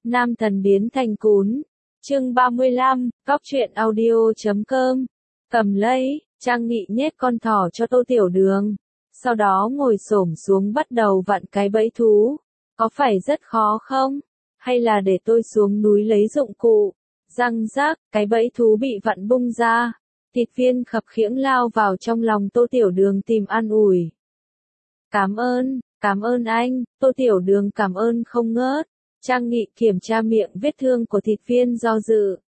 Nam thần biến thành cún. Chương 35, Góc truyện audio.com. Cầm lấy, Trang Nghị nhét con thỏ cho Tô Tiểu Đường. Sau đó ngồi xổm xuống bắt đầu vặn cái bẫy thú. Có phải rất khó không? Hay là để tôi xuống núi lấy dụng cụ? Răng rác, cái bẫy thú bị vặn bung ra. Thịt viên khập khiễng lao vào trong lòng Tô Tiểu Đường tìm an ủi. Cảm ơn anh, Tô Tiểu Đường cảm ơn không ngớt. Trang Nghị kiểm tra miệng vết thương của thịt viên do dự.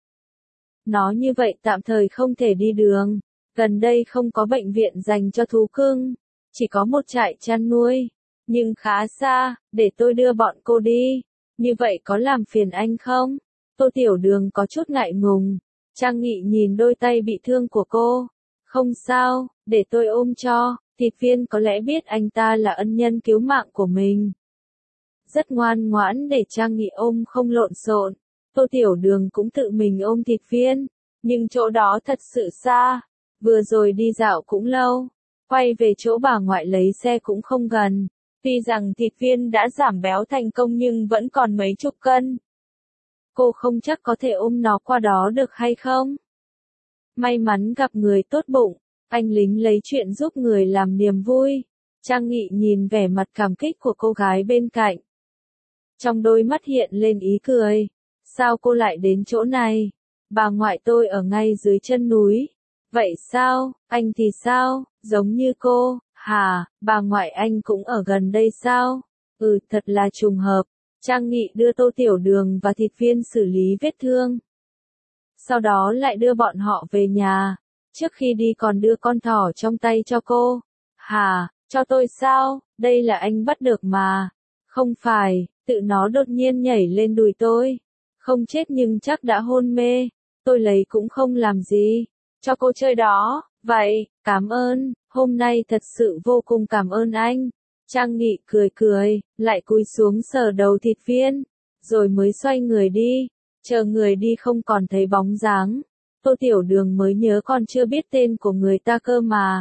Nó như vậy tạm thời không thể đi đường. Gần đây không có bệnh viện dành cho thú cưng. Chỉ có một trại chăn nuôi. Nhưng khá xa, để tôi đưa bọn cô đi. Như vậy có làm phiền anh không? Tô Tiểu Đường có chút ngại ngùng. Trang Nghị nhìn đôi tay bị thương của cô. Không sao, để tôi ôm cho. Thịt viên có lẽ biết anh ta là ân nhân cứu mạng của mình. Rất ngoan ngoãn để Trang Nghị ôm không lộn xộn. Tô Tiểu Đường cũng tự mình ôm thịt viên. Nhưng chỗ đó thật sự xa. Vừa rồi đi dạo cũng lâu. Quay về chỗ bà ngoại lấy xe cũng không gần. Tuy rằng thịt viên đã giảm béo thành công nhưng vẫn còn mấy chục cân. Cô không chắc có thể ôm nó qua đó được hay không? May mắn gặp người tốt bụng. Anh lính lấy chuyện giúp người làm niềm vui. Trang Nghị nhìn vẻ mặt cảm kích của cô gái bên cạnh. Trong đôi mắt hiện lên ý cười. Sao cô lại đến chỗ này? Bà ngoại tôi ở ngay dưới chân núi. Vậy sao, anh thì sao, giống như cô, hả, bà ngoại anh cũng ở gần đây sao? Thật là trùng hợp. Trang Nghị đưa Tô Tiểu Đường và thịt viên xử lý vết thương. Sau đó lại đưa bọn họ về nhà. Trước khi đi còn đưa con thỏ trong tay cho cô. Hả, cho tôi sao, đây là anh bắt được mà. Không phải, tự nó đột nhiên nhảy lên đùi tôi. Không chết nhưng chắc đã hôn mê. Tôi lấy cũng không làm gì. Cho cô chơi đó, vậy, cảm ơn, hôm nay thật sự vô cùng cảm ơn anh. Trang Nghị cười, lại cúi xuống sờ đầu thịt viên, rồi mới xoay người đi, chờ người đi không còn thấy bóng dáng. Tô Tiểu Đường mới nhớ còn chưa biết tên của người ta cơ mà.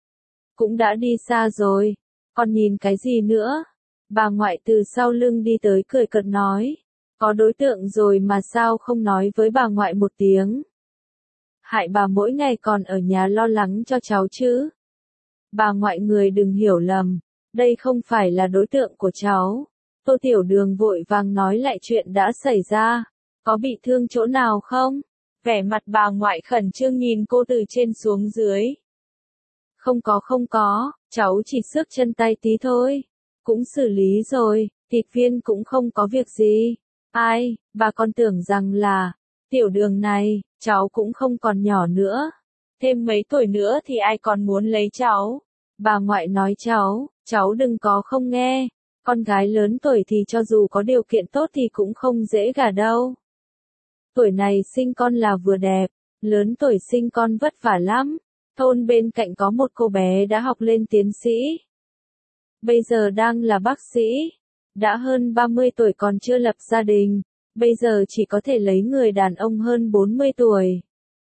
Cũng đã đi xa rồi, còn nhìn cái gì nữa? Bà ngoại từ sau lưng đi tới cười cợt nói, có đối tượng rồi mà sao không nói với bà ngoại một tiếng. Hại bà mỗi ngày còn ở nhà lo lắng cho cháu chứ. Bà ngoại người đừng hiểu lầm, đây không phải là đối tượng của cháu. Tô Tiểu Đường vội vàng nói lại chuyện đã xảy ra. Có bị thương chỗ nào không? Vẻ mặt bà ngoại khẩn trương nhìn cô từ trên xuống dưới. Không có, cháu chỉ xước chân tay tí thôi. Cũng xử lý rồi, thịt viên cũng không có việc gì. Ai, bà còn tưởng rằng là, Tiểu Đường này, cháu cũng không còn nhỏ nữa. Thêm mấy tuổi nữa thì ai còn muốn lấy cháu. Bà ngoại nói cháu đừng có không nghe. Con gái lớn tuổi thì cho dù có điều kiện tốt thì cũng không dễ gả đâu. Tuổi này sinh con là vừa đẹp, lớn tuổi sinh con vất vả lắm. Thôn bên cạnh có một cô bé đã học lên tiến sĩ. Bây giờ đang là bác sĩ. Đã hơn 30 tuổi còn chưa lập gia đình. Bây giờ chỉ có thể lấy người đàn ông hơn 40 tuổi.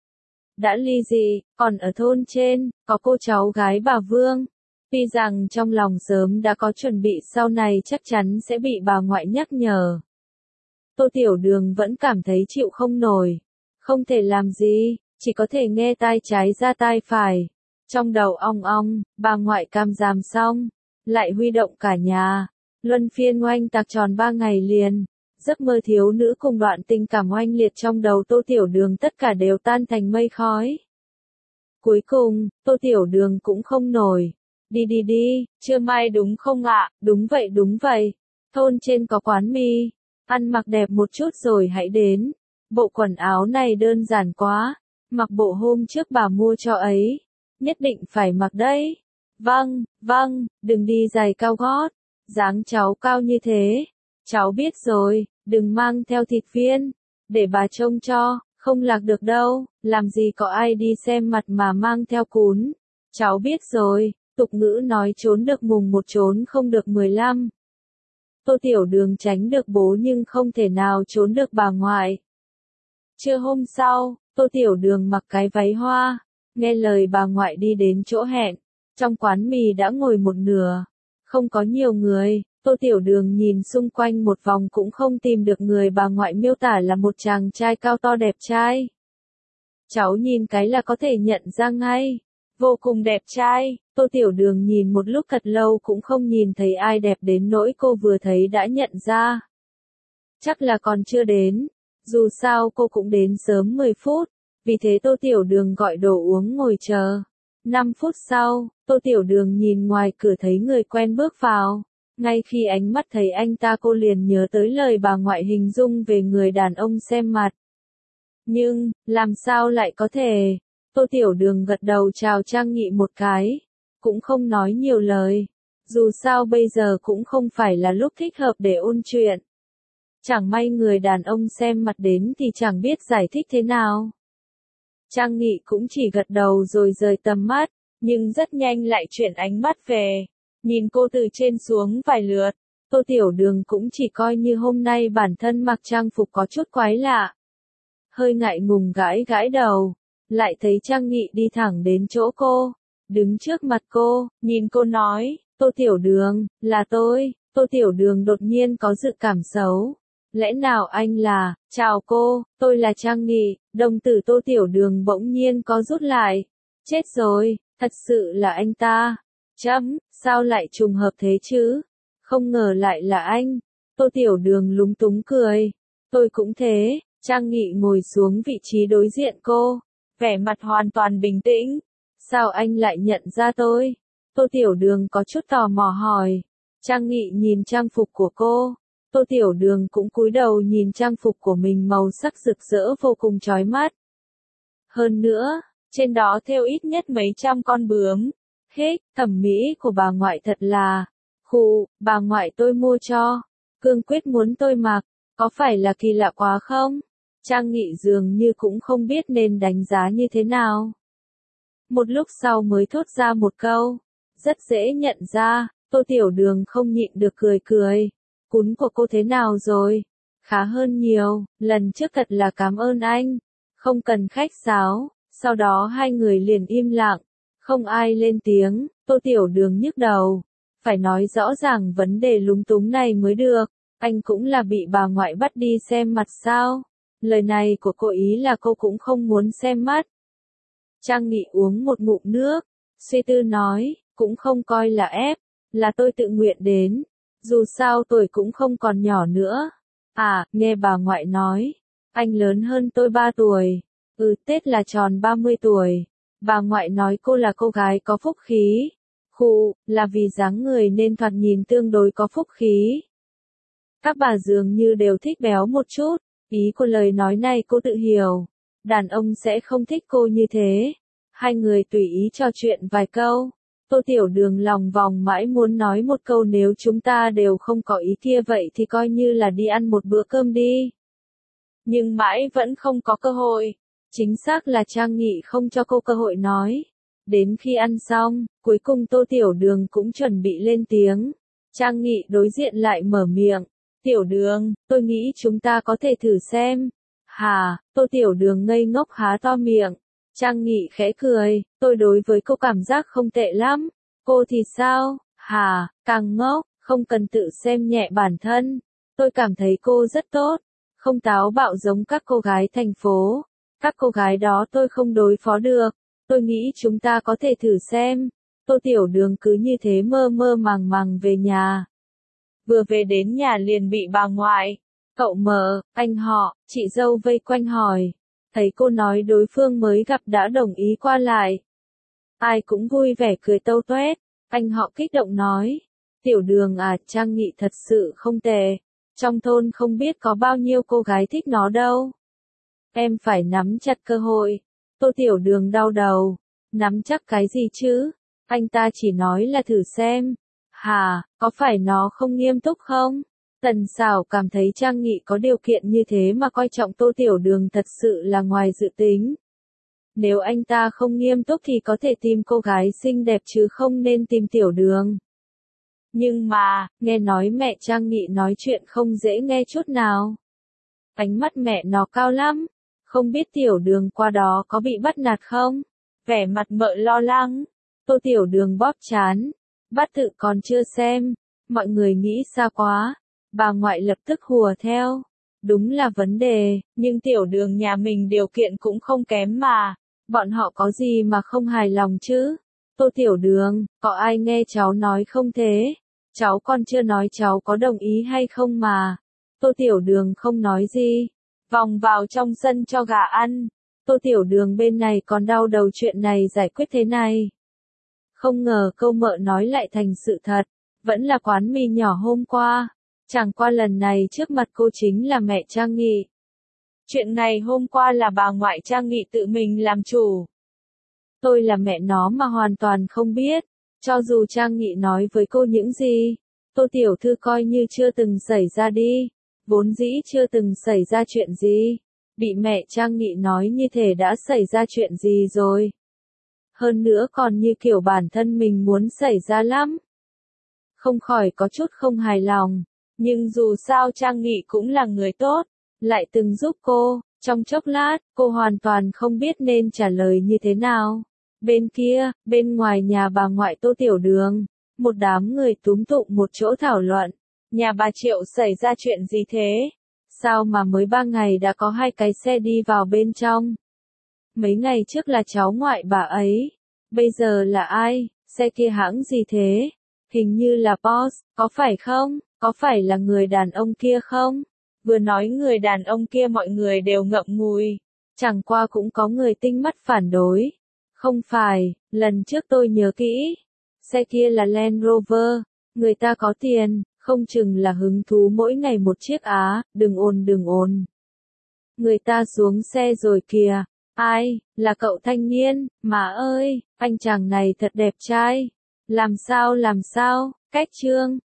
Đã ly dị, còn ở thôn trên, có cô cháu gái bà Vương. Tuy rằng trong lòng sớm đã có chuẩn bị sau này chắc chắn sẽ bị bà ngoại nhắc nhở. Tô Tiểu Đường vẫn cảm thấy chịu không nổi. Không thể làm gì, chỉ có thể nghe tai trái ra tai phải. Trong đầu ong ong, bà ngoại cam giảm xong. Lại huy động cả nhà. Luân phiên oanh tạc tròn 3 ngày liền. Giấc mơ thiếu nữ cùng đoạn tình cảm oanh liệt trong đầu Tô Tiểu Đường tất cả đều tan thành mây khói. Cuối cùng, Tô Tiểu Đường cũng không nổi. Đi, trưa mai đúng không ạ? Đúng vậy. Thôn trên có quán mì. Ăn mặc đẹp một chút rồi hãy đến. Bộ quần áo này đơn giản quá. Mặc bộ hôm trước bà mua cho ấy. Nhất định phải mặc đấy. Vâng, đừng đi giày cao gót. Dáng cháu cao như thế. Cháu biết rồi, đừng mang theo thịt viên. Để bà trông cho, không lạc được đâu. Làm gì có ai đi xem mặt mà mang theo cún. Cháu biết rồi, tục ngữ nói trốn được mùng 1 trốn không được 15. Tô Tiểu Đường tránh được bố nhưng không thể nào trốn được bà ngoại. Trưa hôm sau, Tô Tiểu Đường mặc cái váy hoa, nghe lời bà ngoại đi đến chỗ hẹn. Trong quán mì đã ngồi một nửa. Không có nhiều người, Tô Tiểu Đường nhìn xung quanh một vòng cũng không tìm được người bà ngoại miêu tả là một chàng trai cao to đẹp trai. Cháu nhìn cái là có thể nhận ra ngay. Vô cùng đẹp trai, Tô Tiểu Đường nhìn một lúc thật lâu cũng không nhìn thấy ai đẹp đến nỗi cô vừa thấy đã nhận ra. Chắc là còn chưa đến, dù sao cô cũng đến sớm 10 phút, vì thế Tô Tiểu Đường gọi đồ uống ngồi chờ. 5 phút sau, Tô Tiểu Đường nhìn ngoài cửa thấy người quen bước vào. Ngay khi ánh mắt thấy anh ta cô liền nhớ tới lời bà ngoại hình dung về người đàn ông xem mặt. Nhưng, làm sao lại có thể? Tô Tiểu Đường gật đầu chào Trang Nghị một cái, cũng không nói nhiều lời. Dù sao bây giờ cũng không phải là lúc thích hợp để ôn chuyện. Chẳng may người đàn ông xem mặt đến thì chẳng biết giải thích thế nào. Trang Nghị cũng chỉ gật đầu rồi rời tầm mắt, nhưng rất nhanh lại chuyển ánh mắt về. Nhìn cô từ trên xuống vài lượt, Tô Tiểu Đường cũng chỉ coi như hôm nay bản thân mặc trang phục có chút quái lạ. Hơi ngại ngùng gãi gãi đầu, lại thấy Trang Nghị đi thẳng đến chỗ cô, đứng trước mặt cô, nhìn cô nói, Tô Tiểu Đường, là tôi. Tô Tiểu Đường đột nhiên có dự cảm xấu. Lẽ nào anh là, chào cô, tôi là Trang Nghị, đồng tử Tô Tiểu Đường bỗng nhiên có rút lại. Chết rồi, thật sự là anh ta. Sao lại trùng hợp thế chứ? Không ngờ lại là anh. Tô Tiểu Đường lúng túng cười. Tôi cũng thế. Trang Nghị ngồi xuống vị trí đối diện cô, vẻ mặt hoàn toàn bình tĩnh. Sao anh lại nhận ra tôi? Tô Tiểu Đường có chút tò mò hỏi. Trang Nghị nhìn trang phục của cô. Tô Tiểu Đường cũng cúi đầu nhìn trang phục của mình màu sắc rực rỡ vô cùng chói mắt. Hơn nữa, trên đó thêu ít nhất mấy trăm con bướm. Thẩm mỹ của bà ngoại thật là, bà ngoại tôi mua cho, cương quyết muốn tôi mặc, có phải là kỳ lạ quá không? Trang Nghị dường như cũng không biết nên đánh giá như thế nào. Một lúc sau mới thốt ra một câu, rất dễ nhận ra. Tô Tiểu Đường không nhịn được cười. Cún của cô thế nào rồi? Khá hơn nhiều, lần trước thật là cảm ơn anh. Không cần khách sáo. Sau đó hai người liền im lặng, không ai lên tiếng. Tô Tiểu Đường nhức đầu, phải nói rõ ràng vấn đề lúng túng này mới được. Anh cũng là bị bà ngoại bắt đi xem mặt sao? Lời này của cô ý là cô cũng không muốn xem mắt. Trang Nghị uống một ngụm nước, suy tư nói, cũng không coi là ép, là tôi tự nguyện đến. Dù sao tuổi cũng không còn nhỏ nữa. Nghe bà ngoại nói, anh lớn hơn tôi 3 tuổi. Tết là tròn 30 tuổi. Bà ngoại nói cô là cô gái có phúc khí. Là vì dáng người nên thoạt nhìn tương đối có phúc khí. Các bà dường như đều thích béo một chút. Ý của lời nói này cô tự hiểu. Đàn ông sẽ không thích cô như thế. Hai người tùy ý trò chuyện vài câu. Tô Tiểu Đường lòng vòng mãi muốn nói một câu nếu chúng ta đều không có ý kia vậy thì coi như là đi ăn một bữa cơm đi. Nhưng mãi vẫn không có cơ hội. Chính xác là Trang Nghị không cho cô cơ hội nói. Đến khi ăn xong, cuối cùng Tô Tiểu Đường cũng chuẩn bị lên tiếng. Trang Nghị đối diện lại mở miệng. Tiểu Đường, tôi nghĩ chúng ta có thể thử xem. Tô Tiểu Đường ngây ngốc há to miệng. Trang Nghị khẽ cười, tôi đối với cô cảm giác không tệ lắm. Cô thì sao? Càng ngốc, không cần tự xem nhẹ bản thân. Tôi cảm thấy cô rất tốt. Không táo bạo giống các cô gái thành phố. Các cô gái đó tôi không đối phó được. Tôi nghĩ chúng ta có thể thử xem. Tô Tiểu Đường cứ như thế mơ mơ màng màng về nhà. Vừa về đến nhà liền bị bà ngoại, cậu mợ, anh họ, chị dâu vây quanh hỏi. Thấy cô nói đối phương mới gặp đã đồng ý qua lại. Ai cũng vui vẻ cười tâu tuét. Anh họ kích động nói. Tiểu Đường Trang Nghị thật sự không tệ. Trong thôn không biết có bao nhiêu cô gái thích nó đâu. Em phải nắm chặt cơ hội. Tô Tiểu Đường đau đầu. Nắm chắc cái gì chứ? Anh ta chỉ nói là thử xem. Có phải nó không nghiêm túc không? Tần Sảo cảm thấy Trang Nghị có điều kiện như thế mà coi trọng Tô Tiểu Đường thật sự là ngoài dự tính. Nếu anh ta không nghiêm túc thì có thể tìm cô gái xinh đẹp chứ không nên tìm Tiểu Đường. Nhưng mà, nghe nói mẹ Trang Nghị nói chuyện không dễ nghe chút nào. Ánh mắt mẹ nó cao lắm. Không biết Tiểu Đường qua đó có bị bắt nạt không? Vẻ mặt mợ lo lắng. Tô Tiểu Đường bóp trán. Bắt tự còn chưa xem. Mọi người nghĩ xa quá. Bà ngoại lập tức hùa theo. Đúng là vấn đề, nhưng tiểu đường nhà mình điều kiện cũng không kém mà. Bọn họ có gì mà không hài lòng chứ? Tô tiểu đường, có ai nghe cháu nói không thế? Cháu còn chưa nói cháu có đồng ý hay không mà. Tô tiểu đường không nói gì. Vòng vào trong sân cho gà ăn. Tô tiểu đường bên này còn đau đầu chuyện này giải quyết thế này. Không ngờ câu mợ nói lại thành sự thật. Vẫn là quán mì nhỏ hôm qua. Chẳng qua lần này trước mặt cô chính là mẹ Trang Nghị. Chuyện ngày hôm qua là bà ngoại Trang Nghị tự mình làm chủ. Tôi là mẹ nó mà hoàn toàn không biết. Cho dù Trang Nghị nói với cô những gì, Tô tiểu thư coi như chưa từng xảy ra đi. Vốn dĩ chưa từng xảy ra chuyện gì. Bị mẹ Trang Nghị nói như thể đã xảy ra chuyện gì rồi. Hơn nữa còn như kiểu bản thân mình muốn xảy ra lắm. Không khỏi có chút không hài lòng. Nhưng dù sao Trang Nghị cũng là người tốt, lại từng giúp cô. Trong chốc lát, cô hoàn toàn không biết nên trả lời như thế nào. Bên kia, bên ngoài nhà bà ngoại Tô tiểu đường, một đám người túm tụm một chỗ thảo luận. Nhà bà Triệu xảy ra chuyện gì thế? Sao mà mới 3 ngày đã có 2 cái xe đi vào bên trong? Mấy ngày trước là cháu ngoại bà ấy. Bây giờ là ai? Xe kia hãng gì thế? Hình như là Porsche, có phải không? Có phải là người đàn ông kia không? Vừa nói người đàn ông kia mọi người đều ngậm ngùi. Chẳng qua cũng có người tinh mắt phản đối. Không phải, lần trước tôi nhớ kỹ. Xe kia là Land Rover. Người ta có tiền, không chừng là hứng thú mỗi ngày một chiếc á, đừng ồn. Người ta xuống xe rồi kìa. Ai, là cậu thanh niên, má ơi, anh chàng này thật đẹp trai. Làm sao, cách Trương,